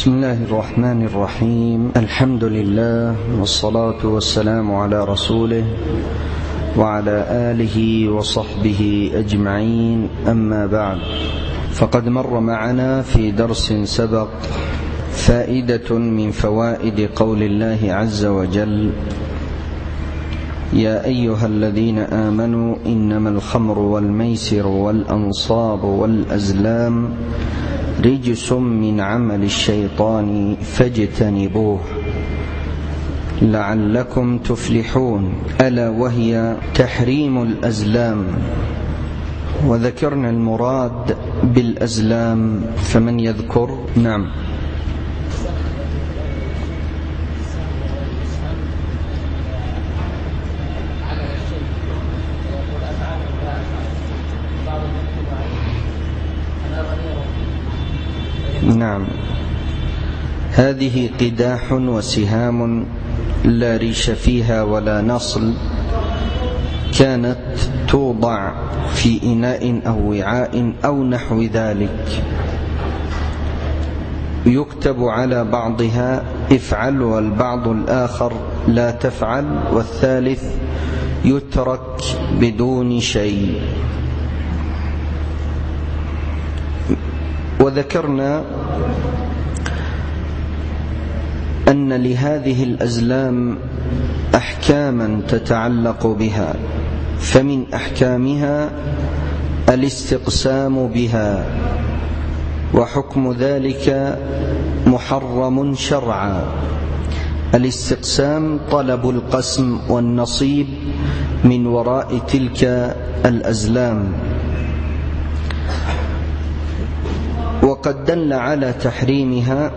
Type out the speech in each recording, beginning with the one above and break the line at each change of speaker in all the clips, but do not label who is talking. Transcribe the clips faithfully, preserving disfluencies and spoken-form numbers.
بسم الله الرحمن الرحيم. الحمد لله والصلاة والسلام على رسوله وعلى آله وصحبه أجمعين، أما بعد، فقد مر معنا في درس سبق فائدة من فوائد قول الله عز وجل: يا أيها الذين آمنوا إنما الخمر والميسر والأنصاب والأزلام رجس من عمل الشيطان فاجتنبوه لعلكم تفلحون، ألا وهي تحريم الأزلام. وذكرنا المراد بالأزلام، فمن يذكر؟ نعم. نعم، هذه قداح وسهام لا ريش فيها ولا نصل، كانت توضع في إناء أو وعاء أو نحو ذلك، يكتب على بعضها افعل والبعض الآخر لا تفعل، والثالث يترك بدون شيء. وذكرنا أن لهذه الأزلام أحكاما تتعلق بها، فمن أحكامها الاستقسام بها، وحكم ذلك محرم شرعا. الاستقسام طلب القسم والنصيب من وراء تلك الأزلام، وقد دل على تحريمها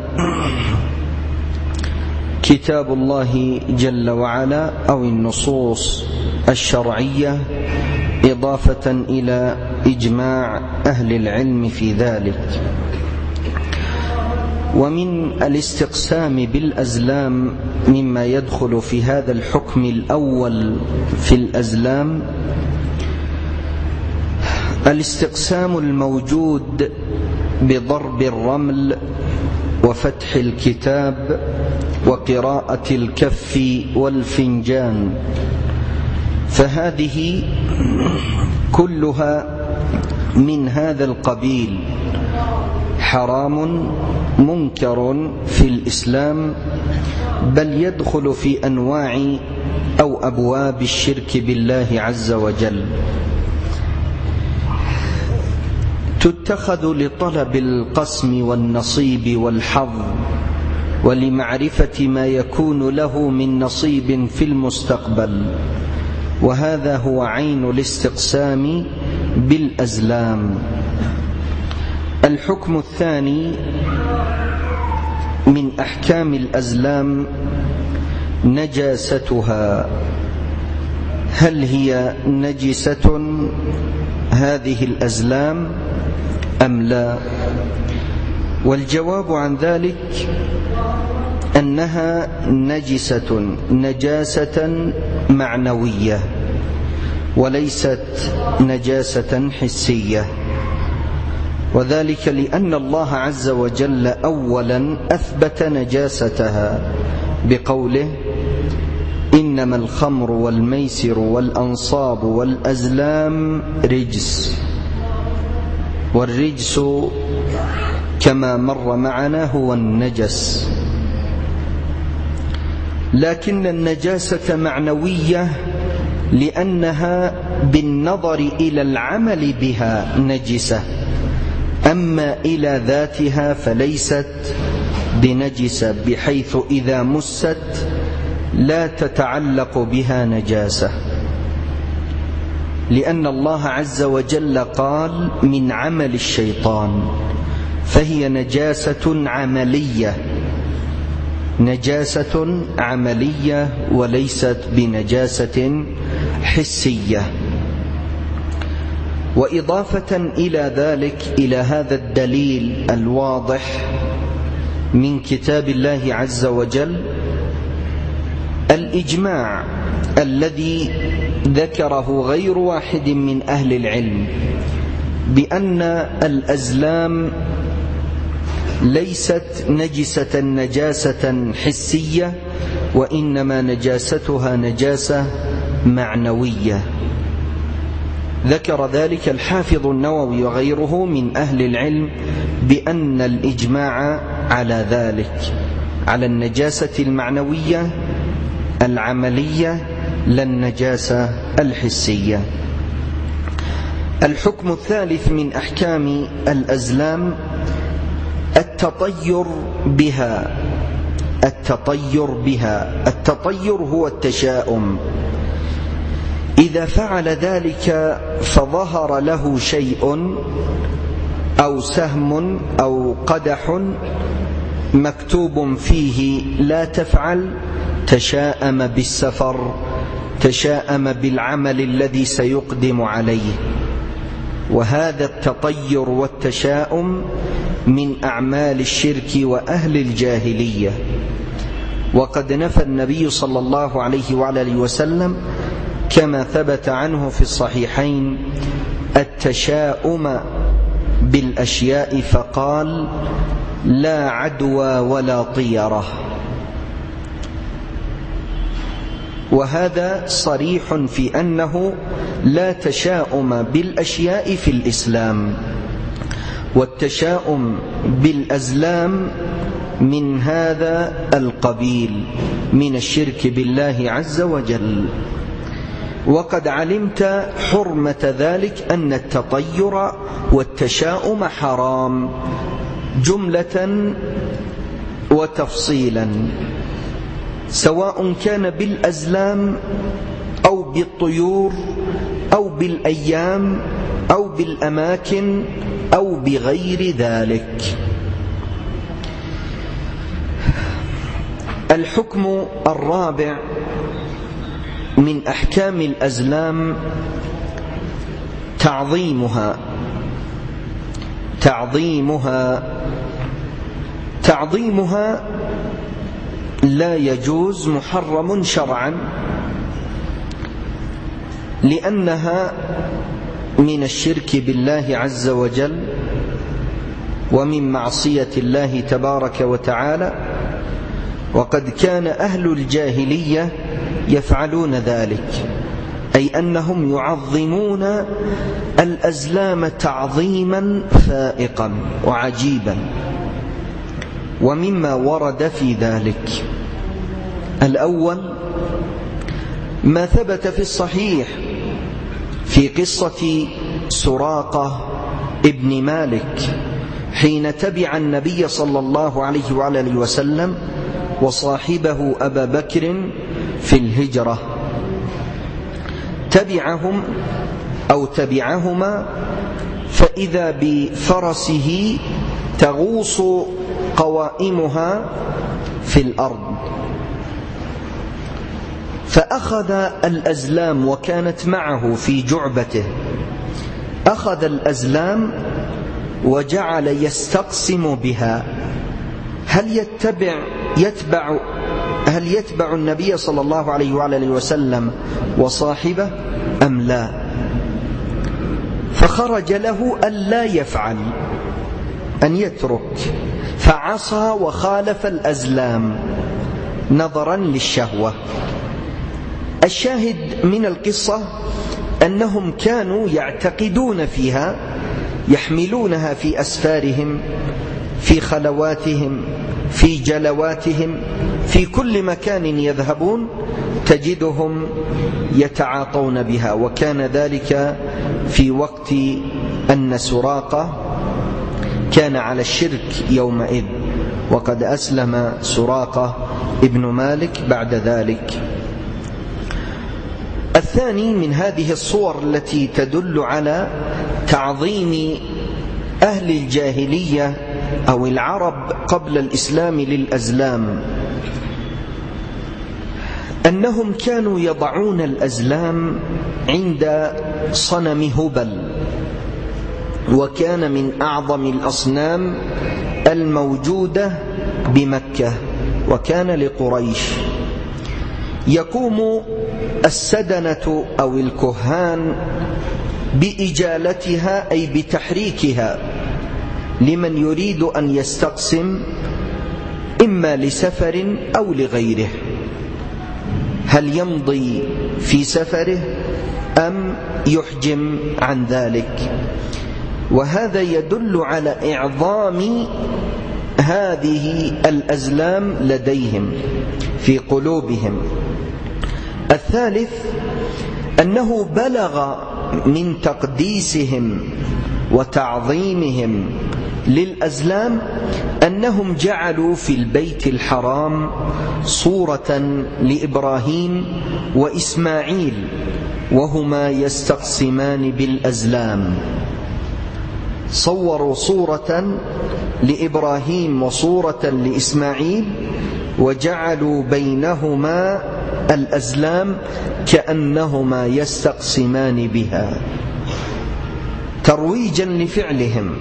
كتاب الله جل وعلا أو النصوص الشرعية، إضافة إلى إجماع أهل العلم في ذلك. ومن الاستقسام بالأزلام مما يدخل في هذا الحكم الأول في الأزلام الاستقسام الموجود بضرب الرمل وفتح الكتاب وقراءة الكف والفنجان، فهذه كلها من هذا القبيل، حرام منكر في الإسلام، بل يدخل في أنواع أو أبواب الشرك بالله عز وجل. تتخذ لطلب القسم والنصيب والحظ، ولمعرفة ما يكون له من نصيب في المستقبل، وهذا هو عين الاستقسام بالأزلام. الحكم الثاني من أحكام الأزلام نجاستها. هل هي نجسة هذه الأزلام أم لا؟ والجواب عن ذلك أنها نجسة نجاسة معنوية، وليست نجاسة حسية، وذلك لأن الله عز وجل أولا أثبت نجاستها بقوله: إنما الخمر والميسر والأنصاب والأزلام رجس. والرجس كما مر معنا هو النجس، لكن النجاسة معنوية لأنها بالنظر إلى العمل بها نجسة، أما إلى ذاتها فليست بنجسة، بحيث إذا مست لا تتعلق بها نجاسة، لأن الله عز وجل قال من عمل الشيطان، فهي نجاسة عملية، نجاسة عملية وليست بنجاسة حسية. وإضافة إلى ذلك، إلى هذا الدليل الواضح من كتاب الله عز وجل، الإجماع الذي ذكره غير واحد من أهل العلم بأن الأزلام ليست نجسة نجاسة حسية، وإنما نجاستها نجاسة معنوية. ذكر ذلك الحافظ النووي وغيره من أهل العلم بأن الإجماع على ذلك، على النجاسة المعنوية العملية لا النجاسة الحسية. الحكم الثالث من أحكام الأزلام التطير بها. التطير بها التطير هو التشاؤم. إذا فعل ذلك فظهر له شيء أو سهم أو قدح مكتوب فيه لا تفعل، تشاءم بالسفر، تشاءم بالعمل الذي سيقدم عليه. وهذا التطير والتشاؤم من أعمال الشرك وأهل الجاهلية. وقد نفى النبي صلى الله عليه وعلى وسلم كما ثبت عنه في الصحيحين التشاؤم بالأشياء فقال: لا عدوى ولا طيرة. وهذا صريح في أنه لا تشاؤم بالأشياء في الإسلام، والتشاؤم بالأزلام من هذا القبيل من الشرك بالله عز وجل. وقد علمت حرمة ذلك، أن التطير والتشاؤم حرام جملة وتفصيلا، سواء كان بالأزلام أو بالطيور أو بالأيام أو بالأماكن أو بغير ذلك. الحكم الرابع من أحكام الأزلام تعظيمها. تعظيمها تعظيمها لا يجوز، محرم شرعا، لأنها من الشرك بالله عز وجل ومن معصية الله تبارك وتعالى. وقد كان أهل الجاهلية يفعلون ذلك، أي أنهم يعظمون الأزلام تعظيما فائقا وعجيبا. ومما ورد في ذلك الأول ما ثبت في الصحيح في قصة سراقة ابن مالك حين تبع النبي صلى الله عليه وعلى وسلم وصاحبه أبا بكر في الهجرة. تبعهم أو تبعهما فإذا بفرسه تغوص قوائمها في الأرض، فأخذ الأزلام وكانت معه في جعبته، أخذ الأزلام وجعل يستقسم بها. هل يتبع يتبع هل يتبع النبي صلى الله عليه وعلى وسلم وصاحبه أم لا؟ فخرج له ألا يفعل، أن يترك، فعصى وخالف الأزلام نظرا للشهوة. الشاهد من القصة أنهم كانوا يعتقدون فيها، يحملونها في أسفارهم، في خلواتهم، في جلواتهم، في كل مكان يذهبون تجدهم يتعاطون بها. وكان ذلك في وقت أن سراقة كان على الشرك يومئذ، وقد أسلم سراقة ابن مالك بعد ذلك. الثاني من هذه الصور التي تدل على تعظيم أهل الجاهلية أو العرب قبل الإسلام للأزلام، أنهم كانوا يضعون الأزلام عند صنم هبل، وكان من أعظم الأصنام الموجودة بمكة، وكان لقريش. يقوم السدنة أو الكهان بإجالتها، أي بتحريكها لمن يريد أن يستقسم إما لسفر أو لغيره، هل يمضي في سفره أم يحجم عن ذلك؟ وهذا يدل على إعظام هذه الأزلام لديهم في قلوبهم. الثالث أنه بلغ من تقديسهم وتعظيمهم للأزلام أنهم جعلوا في البيت الحرام صورة لإبراهيم وإسماعيل وهما يستقسمان بالأزلام، صوروا صورة لإبراهيم وصورة لإسماعيل وجعلوا بينهما الأزلام كأنهما يستقسمان بها ترويجا لفعلهم.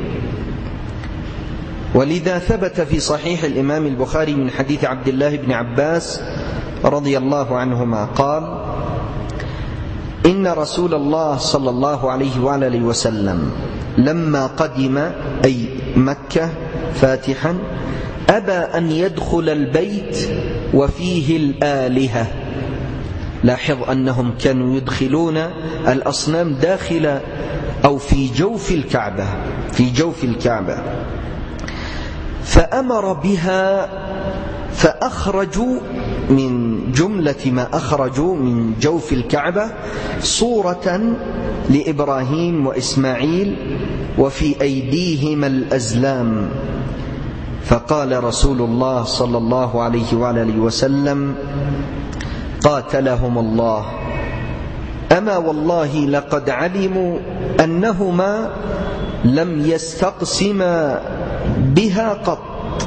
ولذا ثبت في صحيح الإمام البخاري من حديث عبد الله بن عباس رضي الله عنهما قال: إن رسول الله صلى الله عليه وآله وسلم لما قدم أي مكة فاتحا أبى أن يدخل البيت وفيه الآلهة. لاحظ أنهم كانوا يدخلون الأصنام داخل أو في جوف الكعبة في جوف الكعبة فأمر بها، فأخرجوا من جملة ما أخرجوا من جوف الكعبة صورة لإبراهيم وإسماعيل وفي أيديهما الأزلام. فقال رسول الله صلى الله عليه وآله وسلم: قاتلهم الله، أما والله لقد علموا أنهما لم يستقسما بها قط.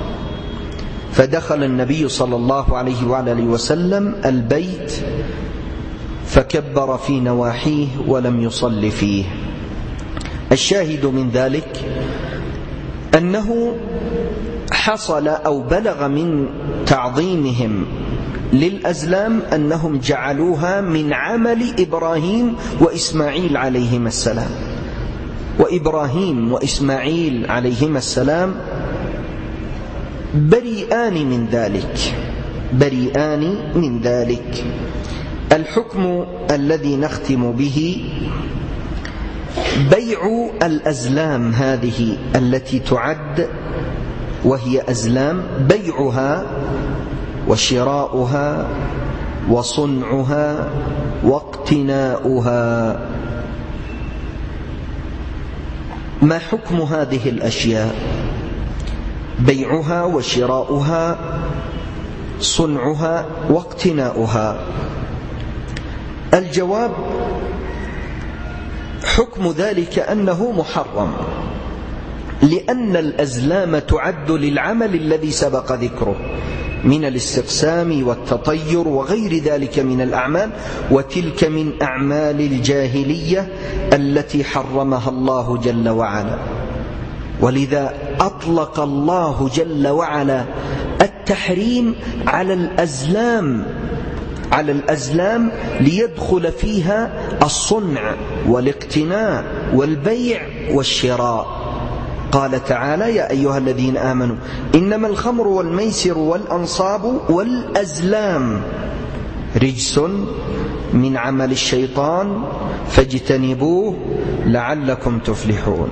فدخل النبي صلى الله عليه وآله وسلم البيت فكبر في نواحيه ولم يصل فيه. الشاهد من ذلك أنه حصل أو بلغ من تعظيمهم للأزلام أنهم جعلوها من عمل إبراهيم وإسماعيل عليهما السلام، وإبراهيم وإسماعيل عليهما السلام بريئان من ذلك بريئان من ذلك. الحكم الذي نختم به بيع الأزلام هذه التي تعد وهي أزلام، بيعها وشراؤها وصنعها واقتناؤها. ما حكم هذه الأشياء؟ بيعها وشراؤها، صنعها واقتناؤها. الجواب: حكم ذلك أنه محرم، لأن الأزلام تعد للعمل الذي سبق ذكره من الاستقسام والتطير وغير ذلك من الأعمال، وتلك من أعمال الجاهلية التي حرمها الله جل وعلا. ولذا أطلق الله جل وعلا التحريم على الأزلام على الأزلام ليدخل فيها الصنع والاقتناء والبيع والشراء. قال تعالى: يا أيها الذين آمنوا إنما الخمر والميسر والأنصاب والأزلام رجس من عمل الشيطان فاجتنبوه لعلكم تفلحون.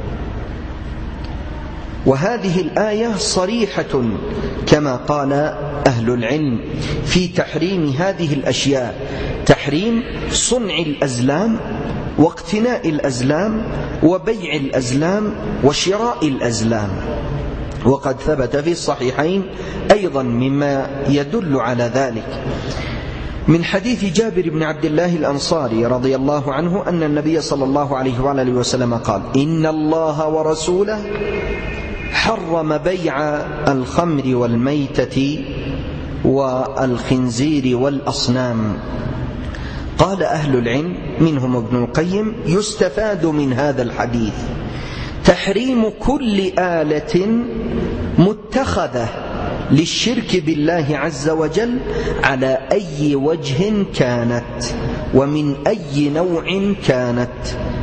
وهذه الآية صريحة كما قال أهل العلم في تحريم هذه الأشياء، تحريم صنع الأزلام واقتناء الأزلام وبيع الأزلام وشراء الأزلام. وقد ثبت في الصحيحين أيضا مما يدل على ذلك من حديث جابر بن عبد الله الأنصاري رضي الله عنه أن النبي صلى الله عليه وآله وسلم قال: إن الله ورسوله حرم بيع الخمر والميتة والخنزير والأصنام. قال أهل العلم منهم ابن القيم: يستفاد من هذا الحديث تحريم كل آلة متخذة للشرك بالله عز وجل على أي وجه كانت ومن أي نوع كانت.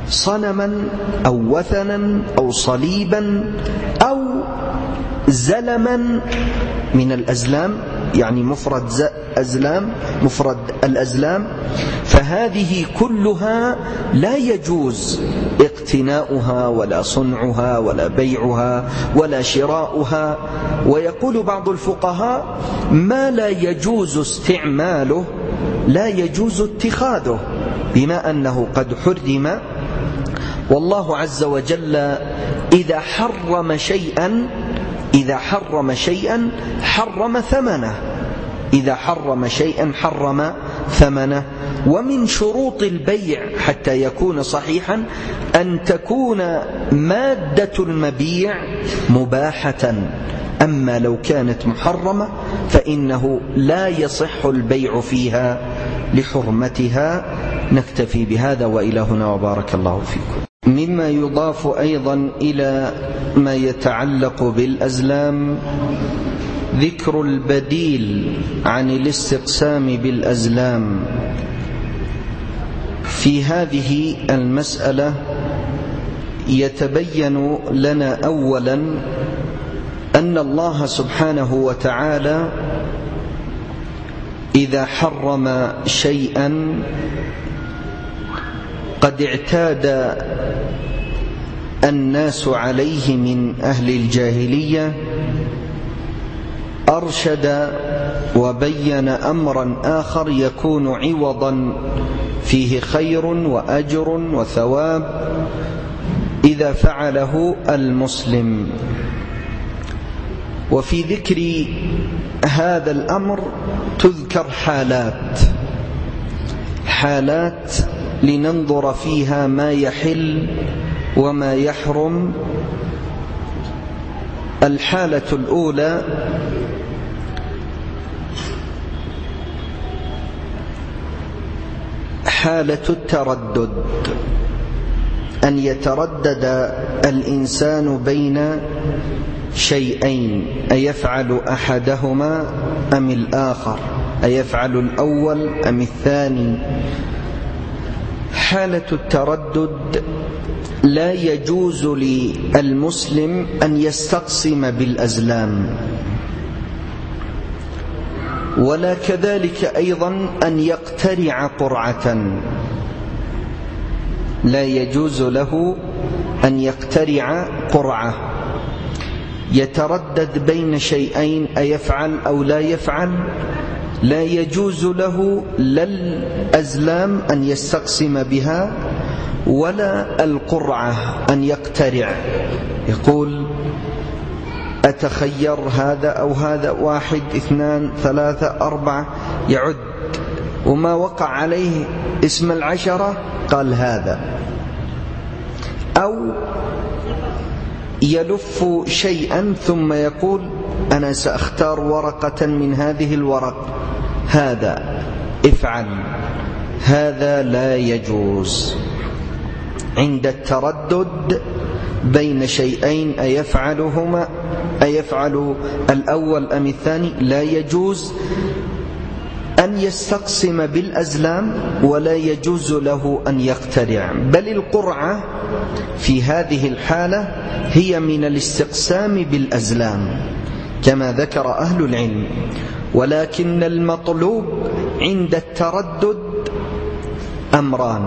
صنما أو وثنا أو صليبا أو زلما من الأزلام، يعني مفرد أزلام، مفرد الأزلام، فهذه كلها لا يجوز اقتناؤها ولا صنعها ولا بيعها ولا شراؤها. ويقول بعض الفقهاء ما لا يجوز استعماله لا يجوز اتخاذه، بما أنه قد حرم. والله عز وجل إذا حرم شيئا إذا حرم شيئا حرم ثمنه إذا حرم شيئا حرم ثمنه. ومن شروط البيع حتى يكون صحيحا أن تكون مادة المبيع مباحة، أما لو كانت محرمة فإنه لا يصح البيع فيها لحرمتها. نكتفي بهذا وإلهنا وبارك الله فيكم. مما يضاف أيضا إلى ما يتعلق بالأزلام ذكر البديل عن الاستقسام بالأزلام. في هذه المسألة يتبين لنا أولا أن الله سبحانه وتعالى إذا حرم شيئا قد اعتاد الناس عليه من أهل الجاهلية، أرشد وبين أمرا آخر يكون عوضا فيه خير وأجر وثواب إذا فعله المسلم. وفي ذكر هذا الأمر تذكر حالات حالات لننظر فيها ما يحل وما يحرم. الحالة الأولى حالة التردد، أن يتردد الإنسان بين شيئين، أيفعل أحدهما أم الآخر، أيفعل الأول أم الثاني. حالة التردد لا يجوز للمسلم أن يستقسم بالأزلام، ولا كذلك أيضا أن يقترع قرعة، لا يجوز له أن يقترع قرعة. يتردد بين شيئين أيفعل أو لا يفعل، لا يجوز له لا الأزلام أن يستقسم بها ولا القرعة أن يقترع، يقول أتخير هذا أو هذا، واحد اثنان ثلاثة أربعة، يعد وما وقع عليه اسم العشرة قال هذا. أو يلف شيئا ثم يقول أنا سأختار ورقة من هذه الورق، هذا افعل، هذا لا يجوز. عند التردد بين شيئين أيفعلهما أيفعل الأول أم الثاني لا يجوز أن يستقسم بالأزلام ولا يجوز له أن يقترع، بل القرعة في هذه الحالة هي من الاستقسام بالأزلام كما ذكر أهل العلم. ولكن المطلوب عند التردد أمران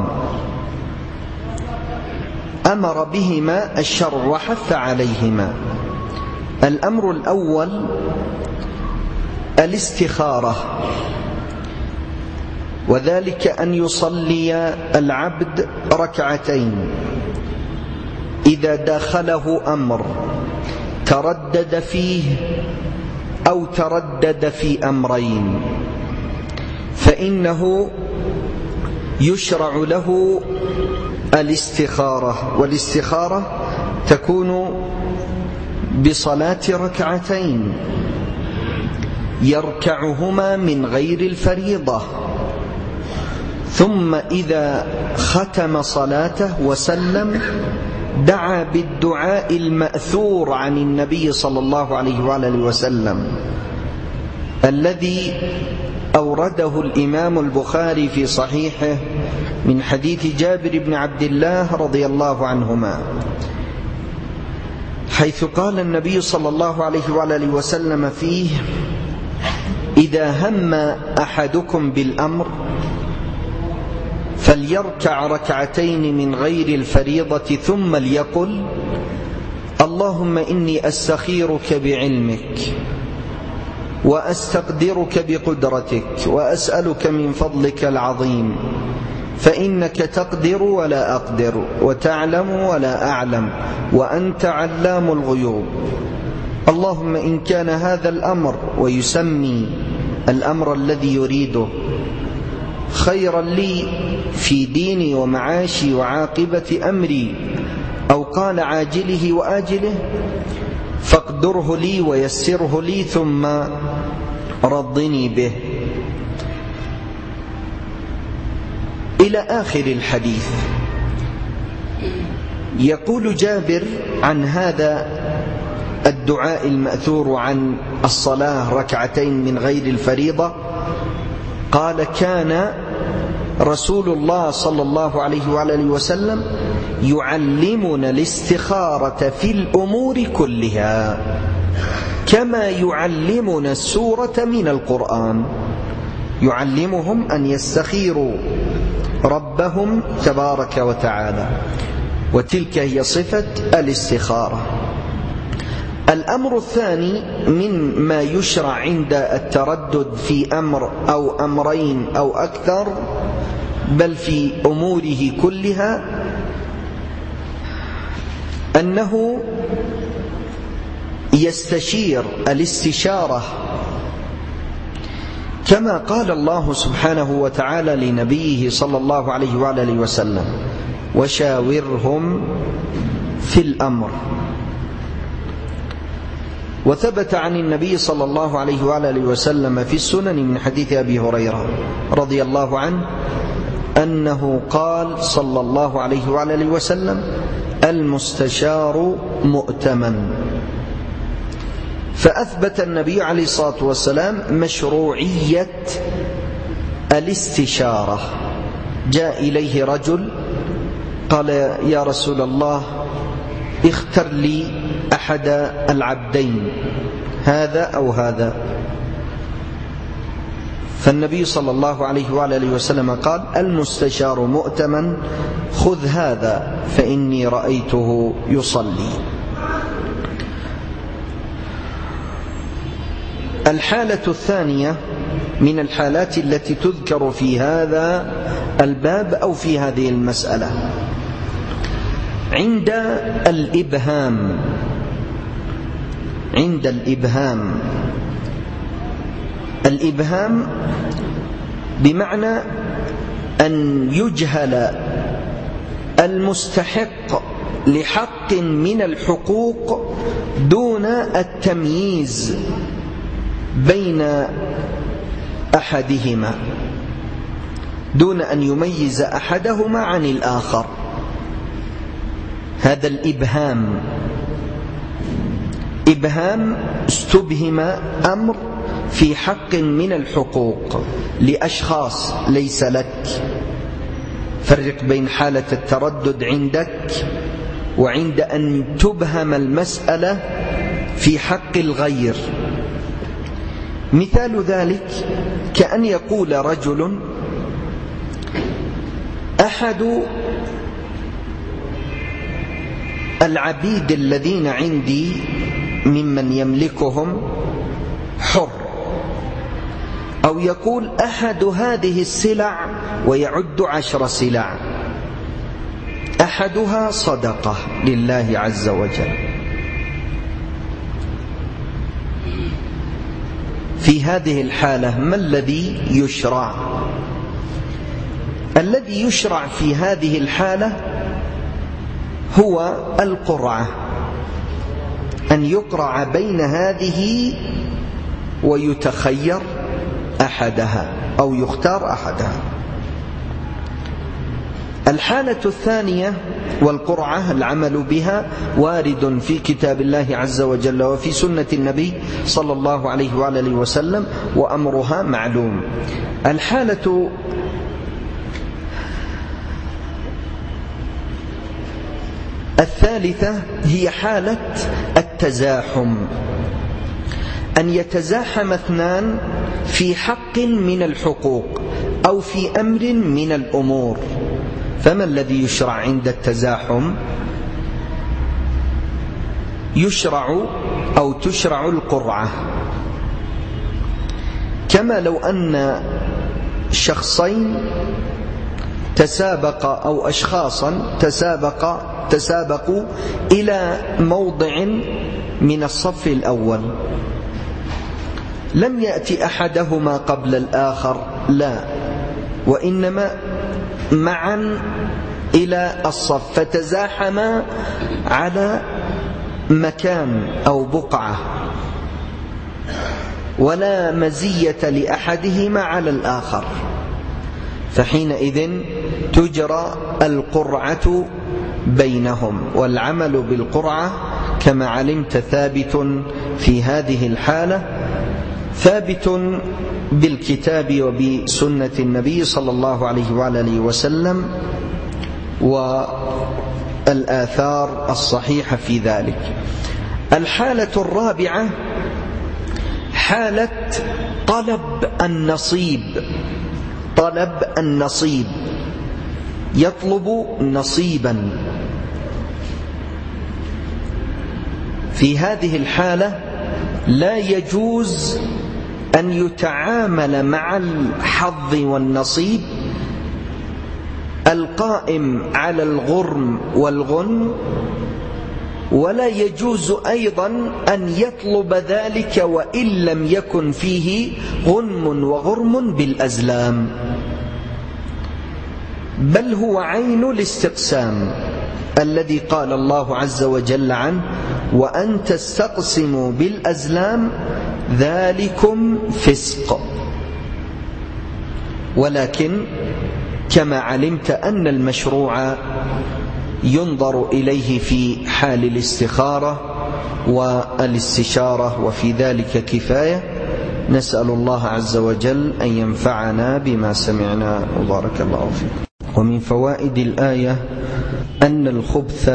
أمر بهما الشرع وحث عليهما. الأمر الأول الاستخارة، وذلك أن يصلي العبد ركعتين إذا داخله أمر تردد فيه أو تردد في أمرين، فإنه يشرع له الاستخارة. والاستخارة تكون بصلاة ركعتين يركعهما من غير الفريضة، ثم إذا ختم صلاته وسلم دعا بالدعاء المأثور عن النبي صلى الله عليه وآله وسلم الذي أورده الإمام البخاري في صحيحه من حديث جابر بن عبد الله رضي الله عنهما، حيث قال النبي صلى الله عليه وآله وسلم فيه: إذا هم أحدكم بالأمر فليركع ركعتين من غير الفريضة ثم ليقل: اللهم إني أستخيرك بعلمك وأستقدرك بقدرتك وأسألك من فضلك العظيم، فإنك تقدر ولا أقدر وتعلم ولا أعلم وأنت علام الغيوب. اللهم إن كان هذا الأمر، ويسمي الأمر الذي يريده، خيرا لي في ديني ومعاشي وعاقبة أمري، أو قال عاجله وآجله، فاقدره لي ويسره لي ثم رضني به، إلى آخر الحديث. يقول جابر عن هذا الدعاء المأثور عن الصلاة ركعتين من غير الفريضة، قال: كان رسول الله صلى الله عليه وآله وسلم يعلمنا الاستخارة في الأمور كلها كما يعلمنا السورة من القرآن. يعلمهم أن يستخيروا ربهم تبارك وتعالى، وتلك هي صفة الاستخارة. الأمر الثاني مما يشرع عند التردد في أمر أو أمرين أو أكثر، بل في أموره كلها، أنه يستشير الاستشارة، كما قال الله سبحانه وتعالى لنبيه صلى الله عليه وآله وسلم: وشاورهم في الأمر. وثبت عن النبي صلى الله عليه وآله وسلم في السنن من حديث أبي هريرة رضي الله عنه أنه قال صلى الله عليه وآله وسلم: المستشار مؤتمن. فأثبت النبي عليه الصلاة والسلام مشروعية الاستشارة. جاء إليه رجل قال: يا رسول الله، اختر لي أحد العبدين، هذا أو هذا. فالنبي صلى الله عليه وآله وسلم قال: المستشار مؤتمن، خذ هذا فإني رأيته يصلي. الحالة الثانية من الحالات التي تذكر في هذا الباب أو في هذه المسألة عند الإبهام. عند الإبهام الإبهام بمعنى أن يجهل المستحق لحق من الحقوق دون التمييز بين أحدهما، دون أن يميز أحدهما عن الآخر. هذا الإبهام. إبهام استبهم أمر في حق من الحقوق لأشخاص ليس لك. فرق بين حالة التردد عندك وعند أن تبهم المسألة في حق الغير. مثال ذلك كأن يقول رجل: أحد العبيد الذين عندي ممن يملكهم حر، أو يقول: أحد هذه السلع، ويعد عشر سلع، أحدها صدقة لله عز وجل. في هذه الحالة ما الذي يشرع؟ الذي يشرع في هذه الحالة هو القرعة، أن يقرع بين هذه ويتخير أحدها أو يختار أحدها. الحالة الثانية والقرعة العمل بها وارد في كتاب الله عز وجل وفي سنة النبي صلى الله عليه وآله وسلم، وأمرها معلوم. الحالة الثالثة هي حالة التزاحم، أن يتزاحم اثنان في حق من الحقوق أو في أمر من الأمور. فما الذي يشرع عند التزاحم؟ يشرع أو تشرع القرعة، كما لو أن شخصين تسابق أو أشخاصا تسابق تسابقوا إلى موضع من الصف الأول، لم يأتي أحدهما قبل الآخر، لا، وإنما معا إلى الصف، فتزاحما على مكان أو بقعة، ولا مزية لأحدهما على الآخر، فحينئذ تجرى القرعة بينهم. والعمل بالقرعة كما علمت ثابت في هذه الحالة، ثابت بالكتاب وبسنة النبي صلى الله عليه وآله وسلم والآثار الصحيحة في ذلك. الحالة الرابعة حالة طلب النصيب، طلب النصيب، يطلب نصيبا. في هذه الحالة لا يجوز أن يتعامل مع الحظ والنصيب القائم على الغرم والغنم، ولا يجوز أيضا أن يطلب ذلك وإن لم يكن فيه غنم وغرم بالأزلام، بل هو عين الاستقسام الذي قال الله عز وجل عنه: وأن تستقسموا بالأزلام ذلكم فسق. ولكن كما علمت أن المشروع ينظر إليه في حال الاستخارة والاستشارة، وفي ذلك كفاية. نسأل الله عز وجل أن ينفعنا بما سمعنا، وبارك الله فيكم. ومن فوائد الآية أن الخبث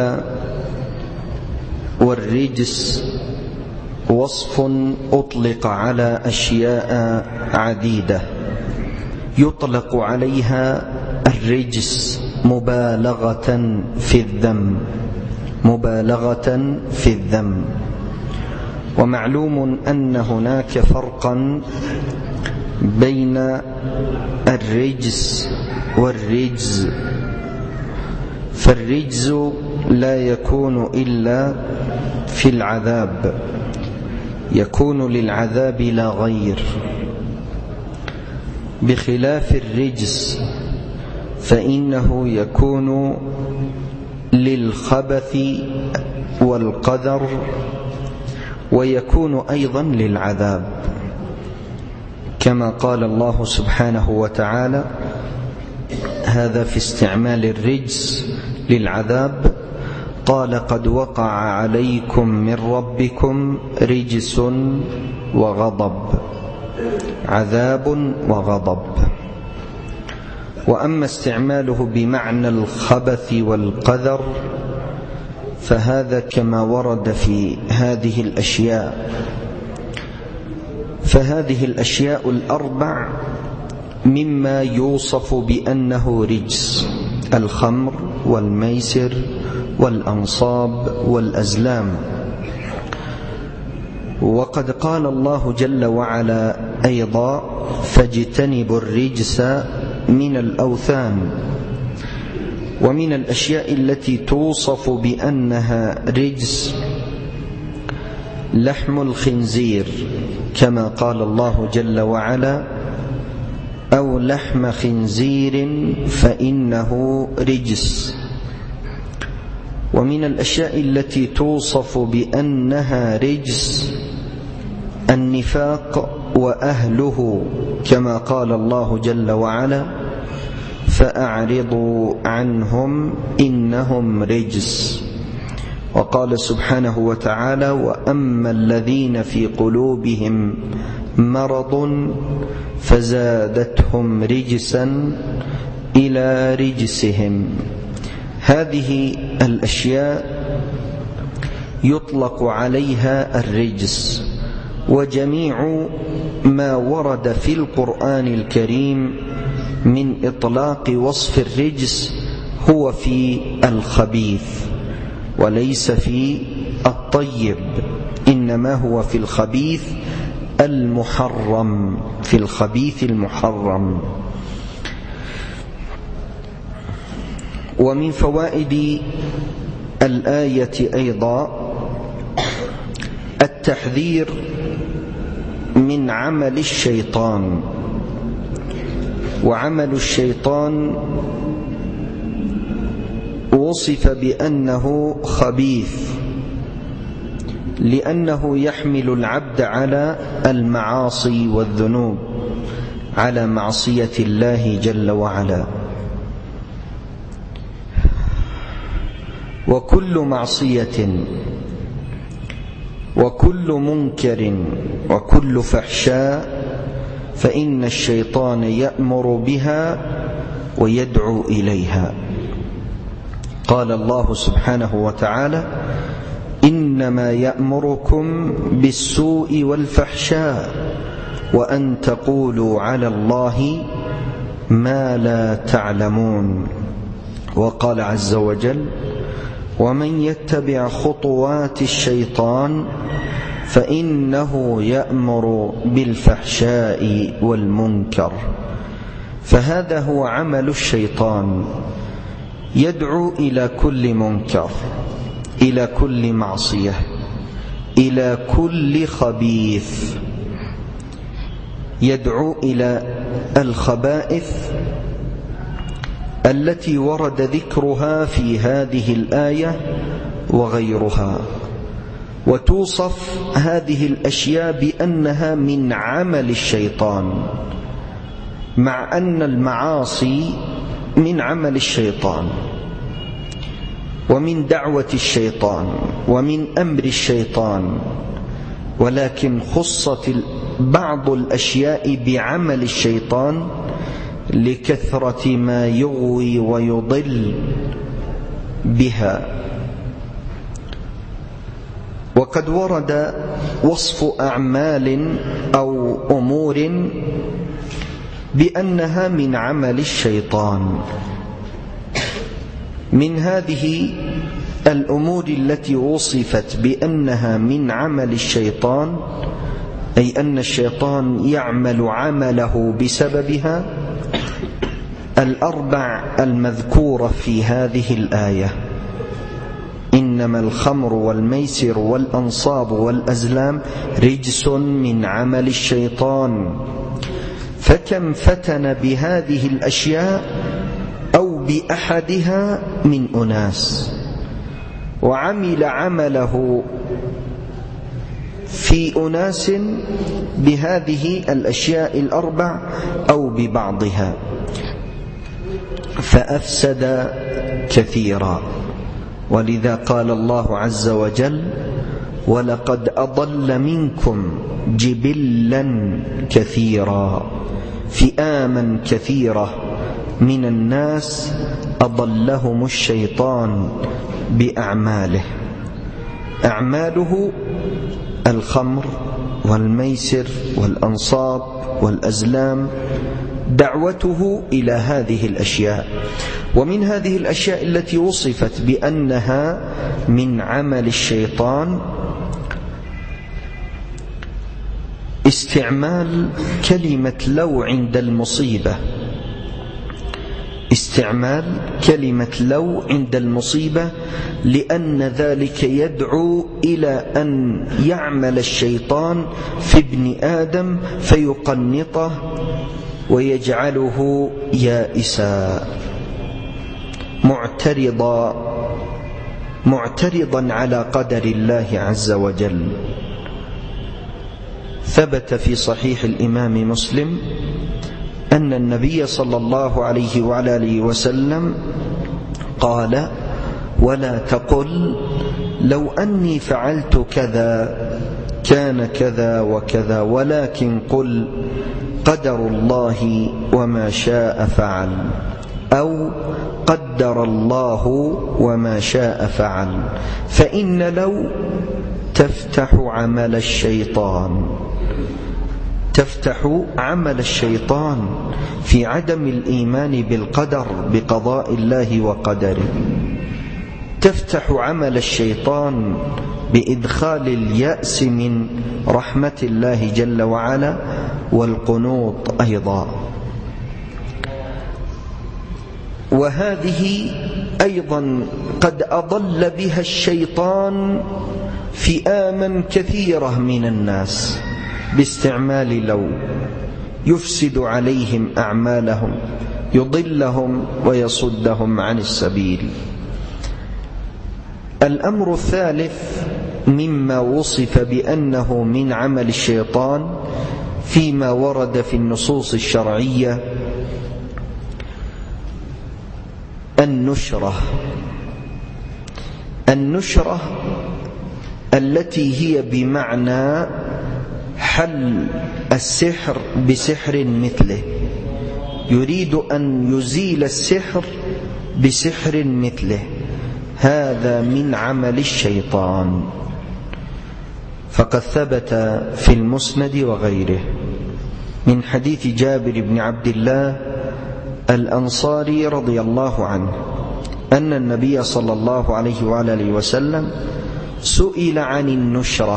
والرجس وصف أطلق على أشياء عديدة. يطلق عليها الرجس مبالغة في الذم، مبالغة في الذم. ومعلوم أن هناك فرقا بين الرجس والرجز، فالرجز لا يكون إلا في العذاب، يكون للعذاب لا غير، بخلاف الرجس فإنه يكون للخبث والقدر، ويكون أيضا للعذاب، كما قال الله سبحانه وتعالى: هذا في استعمال الرجس للعذاب، قال: قد وقع عليكم من ربكم رجس وغضب، عذاب وغضب. وأما استعماله بمعنى الخبث والقدر فهذا كما ورد في هذه الأشياء. فهذه الأشياء الأربع مما يوصف بأنه رجس: الخمر والميسر والأنصاب والأزلام. وقد قال الله جل وعلا أيضا: فاجتنبوا الرجس من الأوثان. ومن الأشياء التي توصف بأنها رجس لحم الخنزير، كما قال الله جل وعلا: أو لحم خنزير فإنه رجس. ومن الأشياء التي توصف بأنها رجس النفاق وأهله، كما قال الله جل وعلا: فأعرضوا عنهم إنهم رجس. وقال سبحانه وتعالى: وأما الذين في قلوبهم مرض فزادتهم رجسا إلى رجسهم. هذه الأشياء يطلق عليها الرجس، وجميع ما ورد في القرآن الكريم من إطلاق وصف الرجس هو في الخبيث وليس في الطيب، إنما هو في الخبيث المحرم، في الخبيث المحرم. ومن فوائد الآية أيضا التحذير من عمل الشيطان. وعمل الشيطان وصف بأنه خبيث لأنه يحمل العبد على المعاصي والذنوب، على معصية الله جل وعلا. وكل معصية وكل منكر وكل فحشاء فإن الشيطان يأمر بها ويدعو إليها. قال الله سبحانه وتعالى: إنما يأمركم بالسوء والفحشاء وأن تقولوا على الله ما لا تعلمون. وقال عز وجل: ومن يتبع خطوات الشيطان فإنه يأمر بالفحشاء والمنكر. فهذا هو عمل الشيطان، يدعو إلى كل منكر، إلى كل معصية، إلى كل خبيث، يدعو إلى الخبائث التي ورد ذكرها في هذه الآية وغيرها. وتوصف هذه الأشياء بأنها من عمل الشيطان، مع أن المعاصي من عمل الشيطان ومن دعوة الشيطان ومن أمر الشيطان، ولكن خصت بعض الأشياء بعمل الشيطان لكثرة ما يغوي ويضل بها. وقد ورد وصف أعمال أو أمور بأنها من عمل الشيطان. من هذه الأمور التي وصفت بأنها من عمل الشيطان، أي أن الشيطان يعمل عمله بسببها، الأربع المذكورة في هذه الآية: إنما الخمر والميسر والأنصاب والأزلام رجس من عمل الشيطان. فكم فتن بهذه الأشياء أو بأحدها من أناس، وعمل عمله في أناس بهذه الأشياء الأربع أو ببعضها، فأفسد كثيرا. ولذا قال الله عز وجل: ولقد أضل منكم جبلا كثيرا، فئاما كثيرة من الناس أضلهم الشيطان بأعماله. أعماله الخمر والميسر والأنصاب والأزلام، دعوته إلى هذه الأشياء. ومن هذه الأشياء التي وصفت بأنها من عمل الشيطان استعمال كلمة لو عند المصيبة، استعمال كلمة لو عند المصيبة، لأن ذلك يدعو إلى أن يعمل الشيطان في ابن آدم فيقنطه ويجعله يائسا معترضا معترضا على قدر الله عز وجل. ثبت في صحيح الإمام مسلم أن النبي صلى الله عليه وعلى آله وسلم قال: ولا تقل لو أني فعلت كذا كان كذا وكذا، ولكن قل قدر الله وما شاء فعل، أو قدر الله وما شاء فعل. فإن لو تفتح عمل الشيطان تفتح عمل الشيطان في عدم الإيمان بالقدر، بقضاء الله وقدره، تفتح عمل الشيطان بإدخال اليأس من رحمة الله جل وعلا والقنوط أيضا. وهذه أيضا قد أضل بها الشيطان فئاما كثيرة من الناس باستعمال لو، يفسد عليهم أعمالهم، يضلهم ويصدهم عن السبيل. الأمر الثالث مما وصف بأنه من عمل الشيطان فيما ورد في النصوص الشرعية النشرة. النشرة التي هي بمعنى حل السحر بسحر مثله، يريد أن يزيل السحر بسحر مثله، هذا من عمل الشيطان. فقد ثبت في المسند وغيره من حديث جابر بن عبد الله الأنصاري رضي الله عنه أن النبي صلى الله عليه وآله وسلم سئل عن النشرة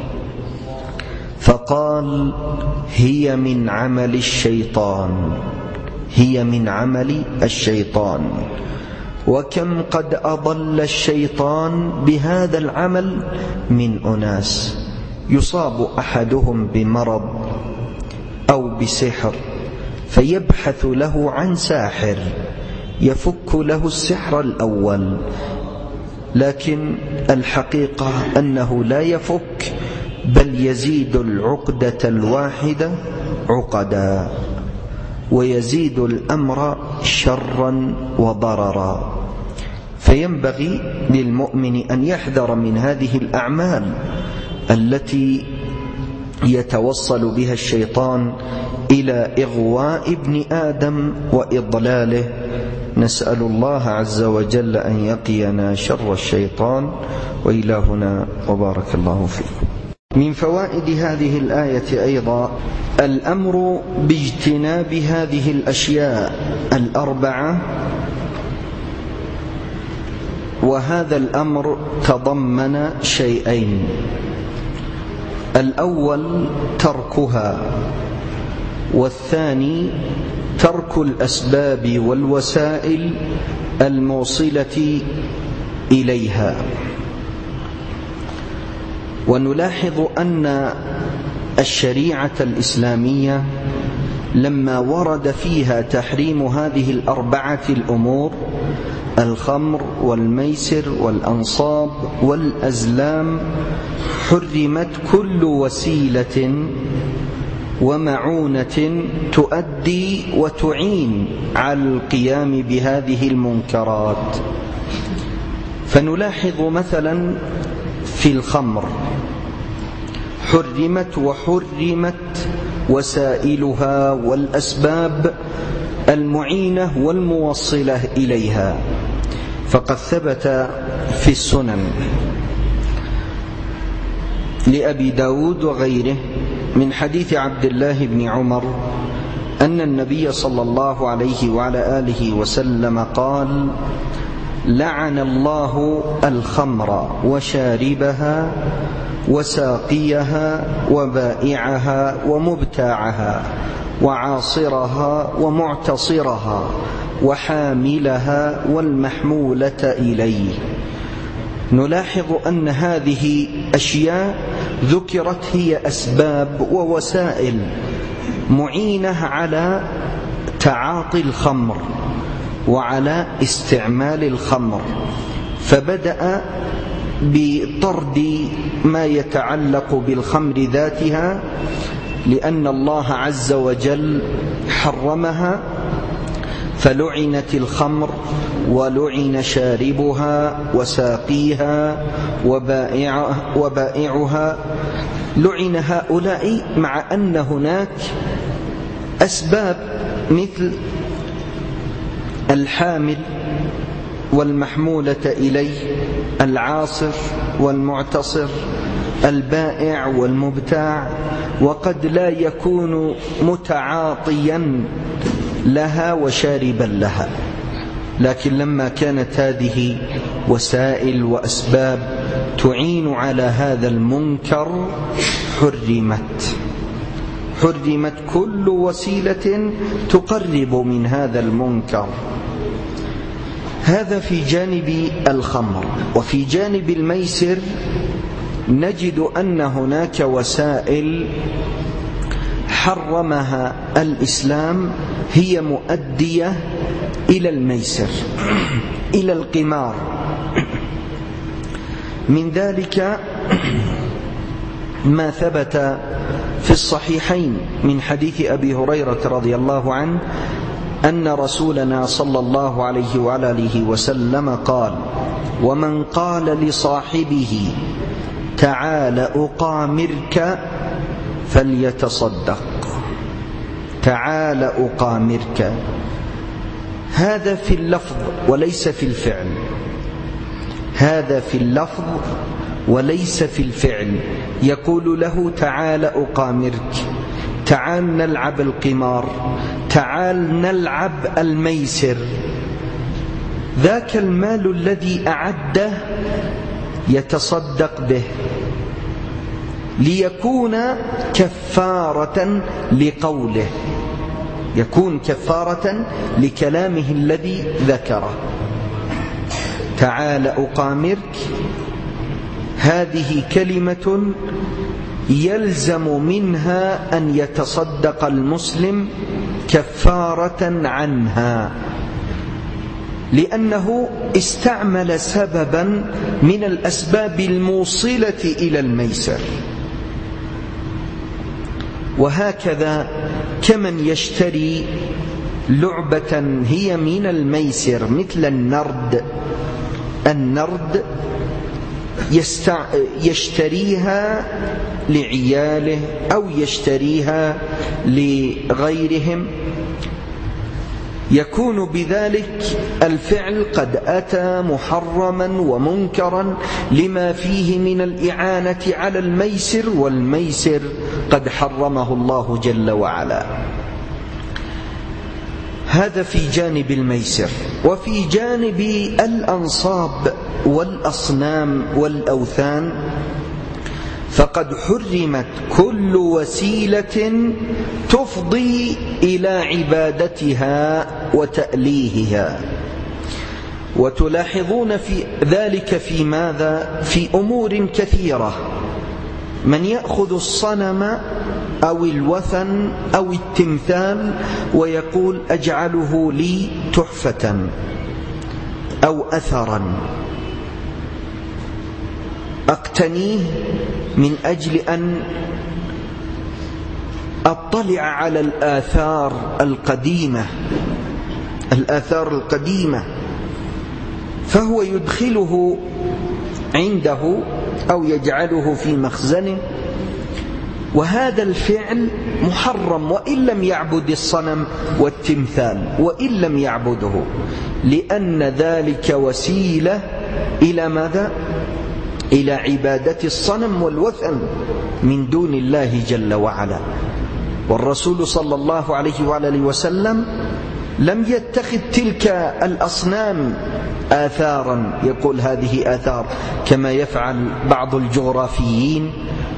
فقال: هي من عمل الشيطان، هي من عمل الشيطان. وكم قد أضل الشيطان بهذا العمل من أناس، يصاب أحدهم بمرض أو بسحر فيبحث له عن ساحر يفك له السحر الأول، لكن الحقيقة أنه لا يفك، بل يزيد العقدة الواحدة عقدا، ويزيد الأمر شرا وضررا. فينبغي للمؤمن أن يحذر من هذه الأعمال التي يتوصل بها الشيطان إلى إغواء ابن آدم وإضلاله. نسأل الله عز وجل أن يقينا شر الشيطان. وإلى هنا وبارك الله فيكم. من فوائد هذه الآية أيضا الأمر باجتناب هذه الأشياء الأربعة، وهذا الأمر تضمن شيئين: الأول تركها، والثاني ترك الأسباب والوسائل الموصلة إليها. ونلاحظ أن الشريعة الإسلامية لما ورد فيها تحريم هذه الأربعة الأمور، الخمر والميسر والأنصاب والأزلام، حرمت كل وسيلة ومعونة تؤدي وتعين على القيام بهذه المنكرات. فنلاحظ مثلا في الخمر حرمت، وحرمت وسائلها والأسباب المعينة والموصلة إليها. فقد ثبت في السنن لأبي داود وغيره من حديث عبد الله بن عمر أن النبي صلى الله عليه وعلى آله وسلم قال: لعن الله الخمر وشاربها وساقيها وبائعها ومبتاعها وعاصرها ومعتصرها وحاملها والمحمولة إليه. نلاحظ أن هذه أشياء ذكرت هي أسباب ووسائل معينة على تعاطي الخمر وعلى استعمال الخمر، فبدأ بطرد ما يتعلق بالخمر ذاتها، لأن الله عز وجل حرمها، فلعنت الخمر ولعن شاربها وساقيها وبائعها، لعن هؤلاء، مع أن هناك أسباب مثل الحامل والمحمولة إليه، العاصر والمعتصر، البائع والمبتاع، وقد لا يكون متعاطيا لها وشاربا لها. لكن لما كانت هذه وسائل وأسباب تعين على هذا المنكر حرمت حرمت كل وسيلة تقرب من هذا المنكر. هذا في جانب الخمر. وفي جانب الميسر نجد أن هناك وسائل حرمها الإسلام هي مؤدية إلى الميسر، إلى القمار. من ذلك ما ثبت في الصحيحين من حديث أبي هريرة رضي الله عنه أن رسولنا صلى الله عليه وعلى آله وسلم قال: ومن قال لصاحبه تعال أقامرك فليتصدق. تعال أقامرك، هذا في اللفظ وليس في الفعل، هذا في اللفظ وليس في الفعل. يقول له تعال أقامرك، تعال نلعب القمار، تعال نلعب الميسر. ذاك المال الذي أعده يتصدق به ليكون كفارة لقوله، يكون كفارة لكلامه الذي ذكره. تعال أقامرك، هذه كلمة يلزم منها أن يتصدق المسلم كفارة عنها، لأنه استعمل سببا من الأسباب الموصلة إلى الميسر. وهكذا كمن يشتري لعبة هي من الميسر مثل النرد، النرد يشتريها لعياله أو يشتريها لغيرهم، يكون بذلك الفعل قد أتى محرما ومنكرا لما فيه من الإعانة على الميسر، والميسر قد حرمه الله جل وعلا. هذا في جانب الميسر. وفي جانب الأنصاب والأصنام والأوثان فقد حرمت كل وسيلة تفضي إلى عبادتها وتأليهها. وتلاحظون في ذلك في ماذا؟ في أمور كثيرة. من يأخذ الصنم أو الوثن أو التمثال ويقول أجعله لي تحفة أو أثرا، أقتنيه من أجل أن أطلع على الآثار القديمة، الآثار القديمة، فهو يدخله عنده أو يجعله في مخزنه. وهذا الفعل محرم وإن لم يعبد الصنم والتمثال، وإن لم يعبده، لأن ذلك وسيلة إلى ماذا؟ إلى عبادة الصنم والوثن من دون الله جل وعلا. والرسول صلى الله عليه وآله وسلم لم يتخذ تلك الأصنام آثارا، يقول هذه آثار، كما يفعل بعض الجغرافيين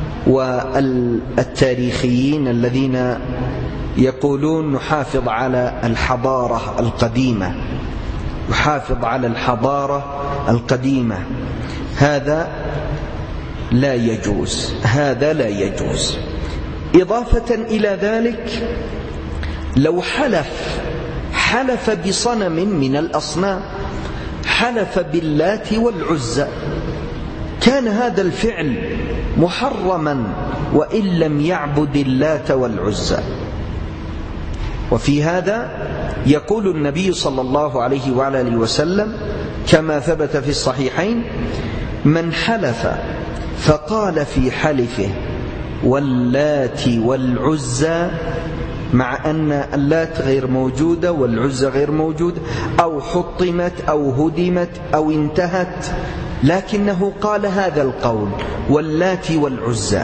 والتاريخيين الذين يقولون نحافظ على الحضارة القديمة، نحافظ على الحضارة القديمة. هذا لا يجوز، هذا لا يجوز. إضافة إلى ذلك، لو حلف حلف بصنم من الأصنام، حلف باللات والعزى، كان هذا الفعل محرما وإن لم يعبد اللات والعزى. وفي هذا يقول النبي صلى الله عليه وعلى آله وسلم كما ثبت في الصحيحين: من حلف فقال في حلفه واللات والعزى، مع أن اللات غير موجودة والعزى غير موجودة، أو حطمت أو هدمت أو انتهت، لكنه قال هذا القول واللات والعزى،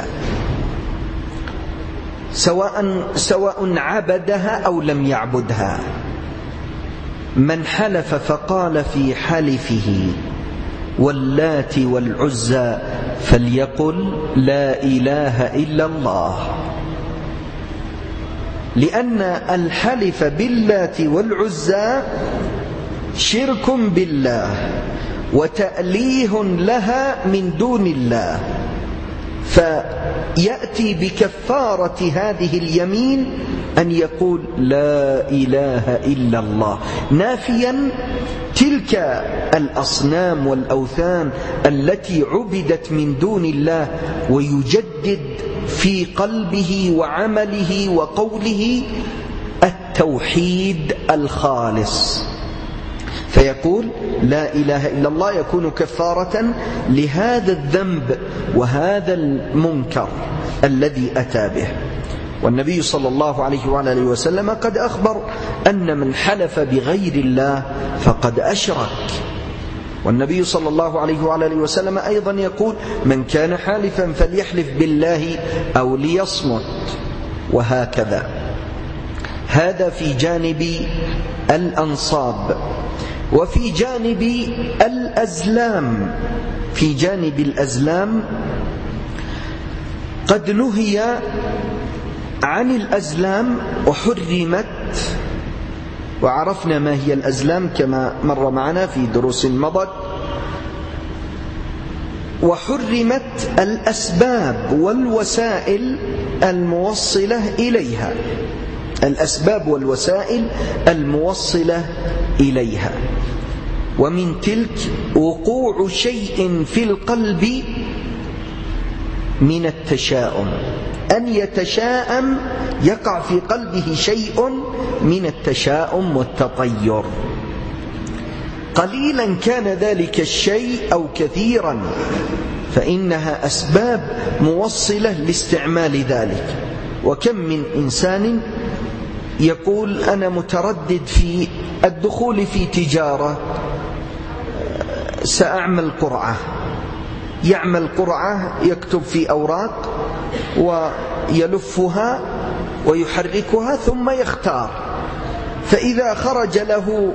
سواء, سواء عبدها أو لم يعبدها. من حلف فقال في حلفه واللات والعزى فليقل لا إله إلا الله، لأن الحلف باللات والعزى شرك بالله وتأليه لها من دون الله، فيأتي بكفارة هذه اليمين أن يقول لا إله إلا الله، نافيا تلك الأصنام والأوثان التي عبدت من دون الله، ويجدد في قلبه وعمله وقوله التوحيد الخالص، فيقول لا إله إلا الله، يكون كفارة لهذا الذنب وهذا المنكر الذي أتى به. والنبي صلى الله عليه وعلى آله وسلم قد أخبر أن من حلف بغير الله فقد أشرك. والنبي صلى الله عليه وعلى آله وسلم أيضا يقول: من كان حالفا فليحلف بالله أو ليصمت، وهكذا. هذا في جانب الأنصاب. وفي جانب الأزلام، في جانب الأزلام قد نهي عن الأزلام وحرمت، وعرفنا ما هي الأزلام كما مر معنا في دروس مضت. وحرمت الأسباب والوسائل الموصلة إليها، الأسباب والوسائل الموصلة إليها. ومن تلك وقوع شيء في القلب من التشاؤم، أن يتشاءم، يقع في قلبه شيء من التشاؤم والتطير، قليلا كان ذلك الشيء أو كثيرا، فإنها أسباب موصلة لاستعمال ذلك. وكم من إنسان يقول أنا متردد في الدخول في تجارة، سأعمل قرعة، يعمل قرعة، يكتب في أوراق ويلفها ويحركها ثم يختار، فإذا خرج له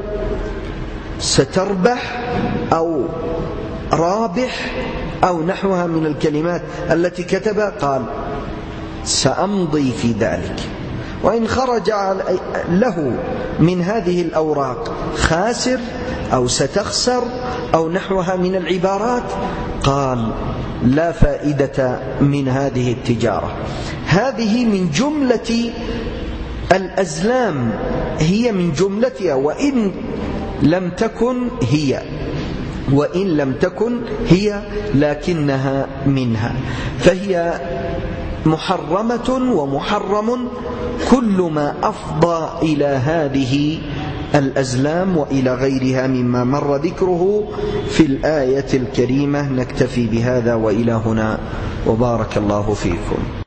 ستربح أو رابح أو نحوها من الكلمات التي كتبها، قال سأمضي في ذلك. وإن خرج له من هذه الأوراق خاسر أو ستخسر أو نحوها من العبارات، قال لا فائدة من هذه التجارة. هذه من جملة الأزلام، هي من جملتها، وإن لم تكن هي وإن لم تكن هي لكنها منها، فهي محرمة ومحرم كل ما أفضى إلى هذه الأزلام وإلى غيرها مما مر ذكره في الآية الكريمة. نكتفي بهذا وإلى هنا، وبارك الله فيكم.